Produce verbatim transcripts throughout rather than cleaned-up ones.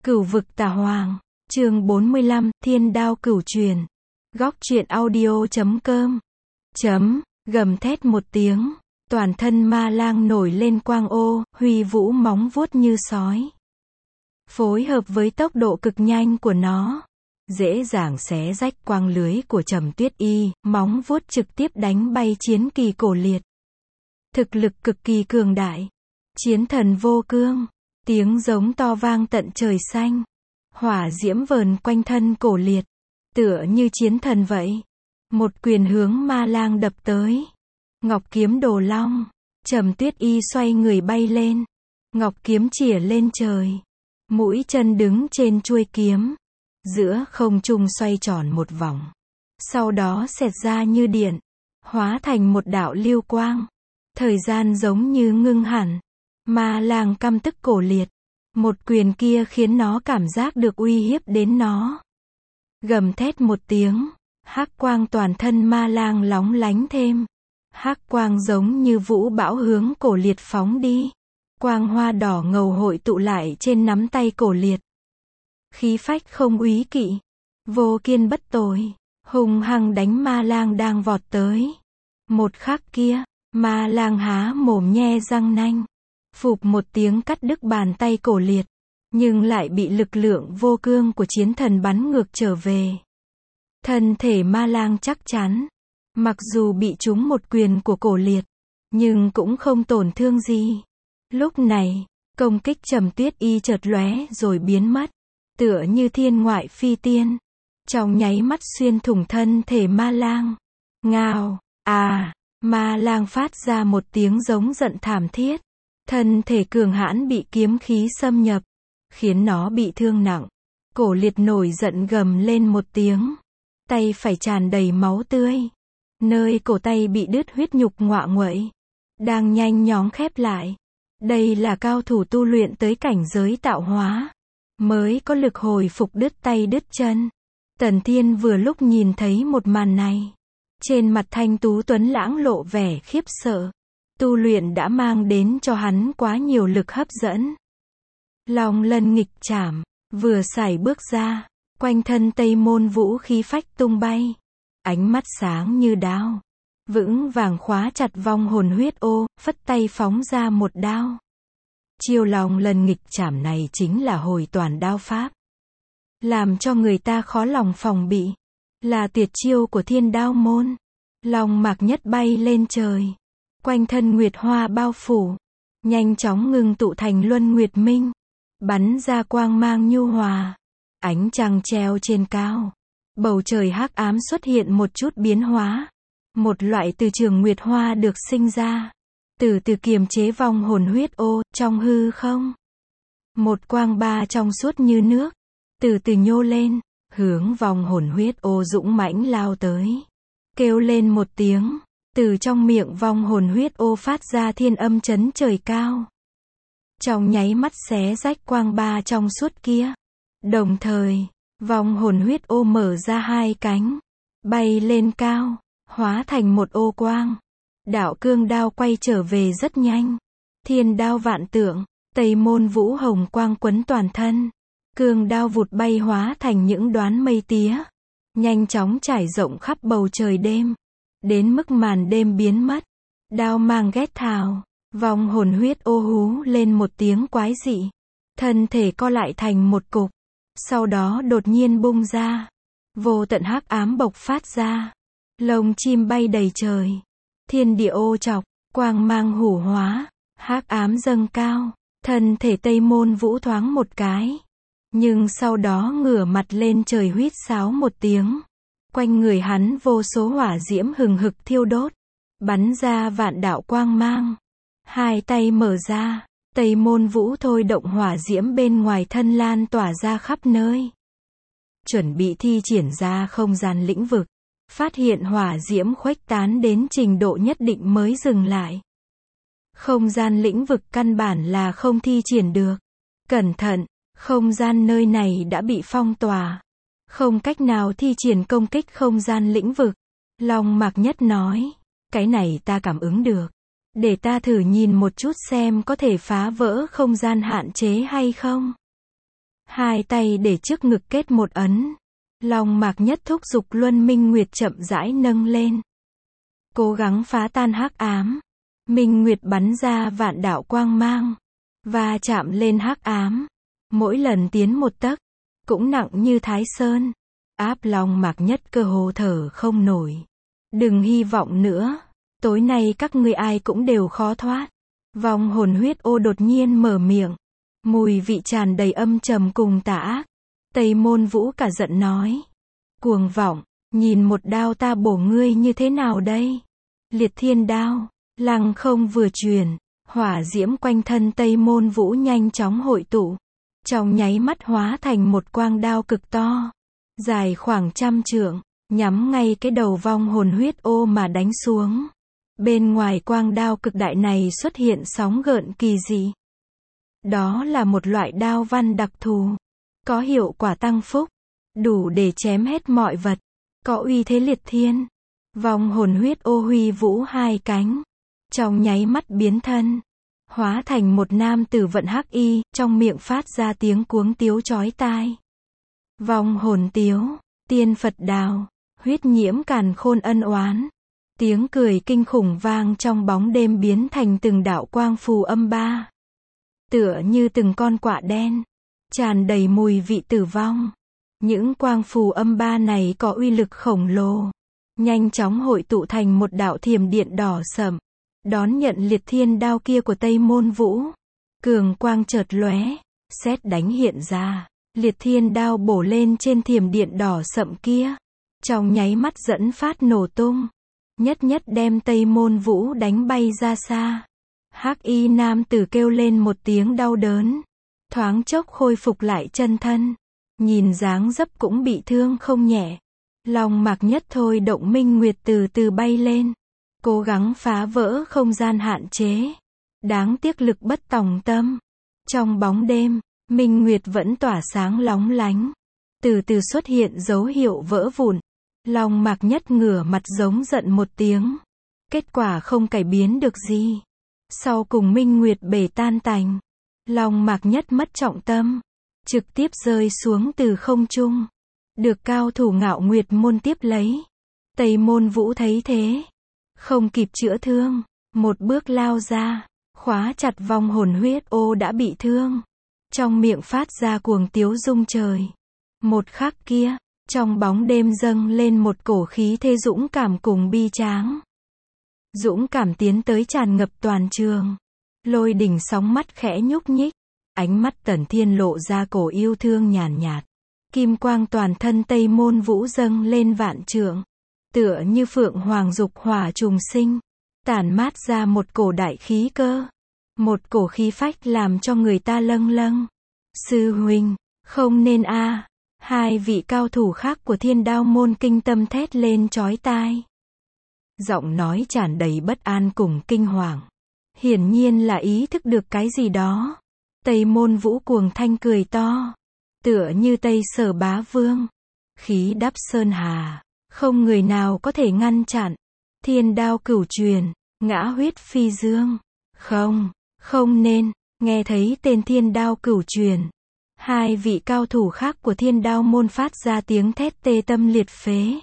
Cửu vực tà hoàng, chương bốn mươi lăm, thiên đao cửu truyền. Góc truyện audio chấm com. Chấm, gầm thét một tiếng, toàn thân ma lang nổi lên quang ô, huy vũ móng vuốt như sói. Phối hợp với tốc độ cực nhanh của nó, dễ dàng xé rách quang lưới của Trầm Tuyết Y, móng vuốt trực tiếp đánh bay chiến kỳ cổ liệt. Thực lực cực kỳ cường đại. Chiến thần vô cương. Tiếng giống to vang tận trời xanh. Hỏa diễm vờn quanh thân cổ liệt. Tựa như chiến thần vậy. Một quyền hướng ma lang đập tới. Ngọc kiếm đồ long. Trầm Tuyết Y xoay người bay lên. Ngọc kiếm chĩa lên trời. Mũi chân đứng trên chuôi kiếm. Giữa không trung xoay tròn một vòng. Sau đó xẹt ra như điện. Hóa thành một đạo lưu quang. Thời gian giống như ngưng hẳn. Ma lang căm tức cổ liệt. Một quyền kia khiến nó cảm giác được uy hiếp đến nó. Gầm thét một tiếng. Hắc quang toàn thân ma lang lóng lánh thêm. Hắc quang giống như vũ bão hướng cổ liệt phóng đi. Quang hoa đỏ ngầu hội tụ lại trên nắm tay cổ liệt. Khí phách không úy kỵ. Vô kiên bất tồi. Hùng hăng đánh ma lang đang vọt tới. Một khắc kia, ma lang há mồm nhe răng nanh. Phụp một tiếng cắt đứt bàn tay cổ liệt. Nhưng lại bị lực lượng vô cương của chiến thần bắn ngược trở về. Thân thể ma lang chắc chắn. Mặc dù bị trúng một quyền của cổ liệt. Nhưng cũng không tổn thương gì. Lúc này, công kích Trầm Tuyết Y chợt lóe rồi biến mất. Tựa như thiên ngoại phi tiên. Trong nháy mắt xuyên thủng thân thể ma lang. Ngao, à, ma lang phát ra một tiếng giống giận thảm thiết. Thân thể cường hãn bị kiếm khí xâm nhập. Khiến nó bị thương nặng. Cổ liệt nổi giận gầm lên một tiếng. Tay phải tràn đầy máu tươi. Nơi cổ tay bị đứt huyết nhục ngoạ nguậy. Đang nhanh chóng khép lại. Đây là cao thủ tu luyện tới cảnh giới tạo hóa. Mới có lực hồi phục đứt tay đứt chân. Tần Thiên vừa lúc nhìn thấy một màn này. Trên mặt thanh tú tuấn lãng lộ vẻ khiếp sợ. Tu luyện đã mang đến cho hắn quá nhiều lực hấp dẫn. Long lân nghịch trảm, vừa sải bước ra, quanh thân Tây Môn Vũ khí phách tung bay. Ánh mắt sáng như đao. Vững vàng khóa chặt vong hồn huyết ô, phất tay phóng ra một đao. Chiêu long lân nghịch trảm này chính là hồi toàn đao pháp. Làm cho người ta khó lòng phòng bị. Là tuyệt chiêu của thiên đao môn. Long mạc nhất bay lên trời. Quanh thân nguyệt hoa bao phủ. Nhanh chóng ngưng tụ thành luân nguyệt minh. Bắn ra quang mang nhu hòa. Ánh trăng treo trên cao. Bầu trời hắc ám xuất hiện một chút biến hóa. Một loại từ trường nguyệt hoa được sinh ra. Từ từ kiềm chế vong hồn huyết ô, trong hư không. Một quang ba trong suốt như nước. Từ từ nhô lên, hướng vong hồn huyết ô dũng mãnh lao tới. Kêu lên một tiếng. Từ trong miệng vong hồn huyết ô phát ra thiên âm chấn trời cao. Trong nháy mắt xé rách quang ba trong suốt kia. Đồng thời, vong hồn huyết ô mở ra hai cánh. Bay lên cao, hóa thành một ô quang. Đạo cương đao quay trở về rất nhanh. Thiên đao vạn tượng, Tây Môn Vũ hồng quang quấn toàn thân. Cương đao vụt bay hóa thành những đoán mây tía. Nhanh chóng trải rộng khắp bầu trời đêm. Đến mức màn đêm biến mất. Đao mang ghét thào. Vong hồn huyết ô hú lên một tiếng quái dị. Thân thể co lại thành một cục. Sau đó đột nhiên bung ra. Vô tận hắc ám bộc phát ra. Lông chim bay đầy trời. Thiên địa ô chọc. Quang mang hủ hóa. Hắc ám dâng cao. Thân thể Tây Môn Vũ thoáng một cái. Nhưng sau đó ngửa mặt lên trời huýt sáo một tiếng. Quanh người hắn vô số hỏa diễm hừng hực thiêu đốt. Bắn ra vạn đạo quang mang. Hai tay mở ra. Tây Môn Vũ thôi động hỏa diễm bên ngoài thân lan tỏa ra khắp nơi. Chuẩn bị thi triển ra không gian lĩnh vực. Phát hiện hỏa diễm khuếch tán đến trình độ nhất định mới dừng lại. Không gian lĩnh vực căn bản là không thi triển được. Cẩn thận, không gian nơi này đã bị phong tỏa. Không cách nào thi triển công kích không gian lĩnh vực. Long Mạc Nhất nói, cái này ta cảm ứng được. Để ta thử nhìn một chút xem có thể phá vỡ không gian hạn chế hay không. Hai tay để trước ngực kết một ấn. Long Mạc Nhất thúc giục Luân Minh Nguyệt chậm rãi nâng lên. Cố gắng phá tan hắc ám. Minh Nguyệt bắn ra vạn đạo quang mang. Và chạm lên hắc ám. Mỗi lần tiến một tấc, cũng nặng như Thái Sơn. Áp Long Mạc Nhất cơ hồ thở không nổi. Đừng hy vọng nữa. Tối nay các ngươi ai cũng đều khó thoát. Vong hồn huyết ô đột nhiên mở miệng. Mùi vị tràn đầy âm trầm cùng tà ác. Tây Môn Vũ cả giận nói. Cuồng vọng, nhìn một đao ta bổ ngươi như thế nào đây? Liệt thiên đao, lăng không vừa truyền, hỏa diễm quanh thân Tây Môn Vũ nhanh chóng hội tụ. Trong nháy mắt hóa thành một quang đao cực to. Dài khoảng trăm trượng, nhắm ngay cái đầu vong hồn huyết ô mà đánh xuống. Bên ngoài quang đao cực đại này xuất hiện sóng gợn kỳ dị. Đó là một loại đao văn đặc thù. Có hiệu quả tăng phúc. Đủ để chém hết mọi vật. Có uy thế liệt thiên. Vong hồn huyết ô huy vũ hai cánh. Trong nháy mắt biến thân. Hóa thành một nam tử vận hắc y. Trong miệng phát ra tiếng cuống tiếu chói tai. Vong hồn tiếu. Tiên Phật đào. Huyết nhiễm càn khôn ân oán. Tiếng cười kinh khủng vang trong bóng đêm biến thành từng đạo quang phù âm ba. Tựa như từng con quạ đen. Tràn đầy mùi vị tử vong. Những quang phù âm ba này có uy lực khổng lồ. Nhanh chóng hội tụ thành một đạo thiểm điện đỏ sẫm. Đón nhận liệt thiên đao kia của Tây Môn Vũ. Cường quang chợt lóe. Sét đánh hiện ra. Liệt thiên đao bổ lên trên thiểm điện đỏ sẫm kia. Trong nháy mắt dẫn phát nổ tung. Nhất nhất đem Tây Môn Vũ đánh bay ra xa. Hắc y nam tử kêu lên một tiếng đau đớn. Thoáng chốc khôi phục lại chân thân. Nhìn dáng dấp cũng bị thương không nhẹ. Long Mạc Nhất thôi động Minh Nguyệt từ từ bay lên. Cố gắng phá vỡ không gian hạn chế. Đáng tiếc lực bất tòng tâm. Trong bóng đêm, Minh Nguyệt vẫn tỏa sáng lóng lánh. Từ từ xuất hiện dấu hiệu vỡ vụn. Long Mạc Nhất ngửa mặt giống giận một tiếng. Kết quả không cải biến được gì. Sau cùng Minh Nguyệt bể tan tành. Long Mạc Nhất mất trọng tâm. Trực tiếp rơi xuống từ không trung. Được cao thủ Ngạo Nguyệt môn tiếp lấy. Tây Môn Vũ thấy thế. Không kịp chữa thương. Một bước lao ra. Khóa chặt vong hồn huyết ô đã bị thương. Trong miệng phát ra cuồng tiếu rung trời. Một khắc kia. Trong bóng đêm dâng lên một cổ khí thế dũng cảm cùng bi tráng. Dũng cảm tiến tới tràn ngập toàn trường. Lôi đỉnh sóng mắt khẽ nhúc nhích. Ánh mắt Tần Thiên lộ ra cổ yêu thương nhàn nhạt. Kim quang toàn thân Tây Môn Vũ dâng lên vạn trượng. Tựa như phượng hoàng dục hỏa trùng sinh. Tản mát ra một cổ đại khí cơ. Một cổ khí phách làm cho người ta lâng lâng. Sư huynh, không nên a. Hai vị cao thủ khác của Thiên Đao môn kinh tâm thét lên chói tai. Giọng nói tràn đầy bất an cùng kinh hoàng. Hiển nhiên là ý thức được cái gì đó. Tây Môn Vũ cuồng thanh cười to. Tựa như Tây Sở Bá Vương. Khí đắp sơn hà. Không người nào có thể ngăn chặn. Thiên đao cửu truyền. Ngã huyết phi dương. Không, không nên. Nghe thấy tên thiên đao cửu truyền. Hai vị cao thủ khác của Thiên Đao môn phát ra tiếng thét tê tâm liệt phế.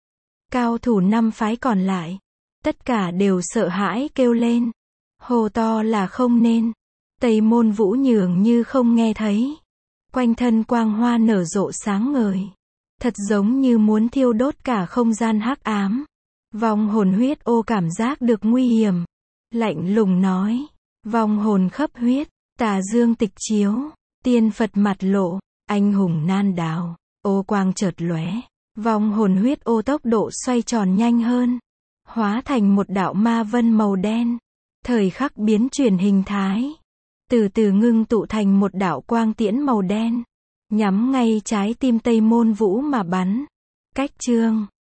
Cao thủ năm phái còn lại. Tất cả đều sợ hãi kêu lên. Hô to là không nên. Tây Môn Vũ nhường như không nghe thấy. Quanh thân quang hoa nở rộ sáng ngời. Thật giống như muốn thiêu đốt cả không gian hắc ám. Vong hồn huyết ô cảm giác được nguy hiểm. Lạnh lùng nói. Vong hồn khắp huyết. Tà dương tịch chiếu. Tiên Phật mặt lộ. Anh hùng nan đào. Ô quang chợt lóe. Vong hồn huyết ô tốc độ xoay tròn nhanh hơn. Hóa thành một đạo ma vân màu đen. Thời khắc biến chuyển hình thái. Từ từ ngưng tụ thành một đạo quang tiễn màu đen. Nhắm ngay trái tim Tây Môn Vũ mà bắn. Cách chương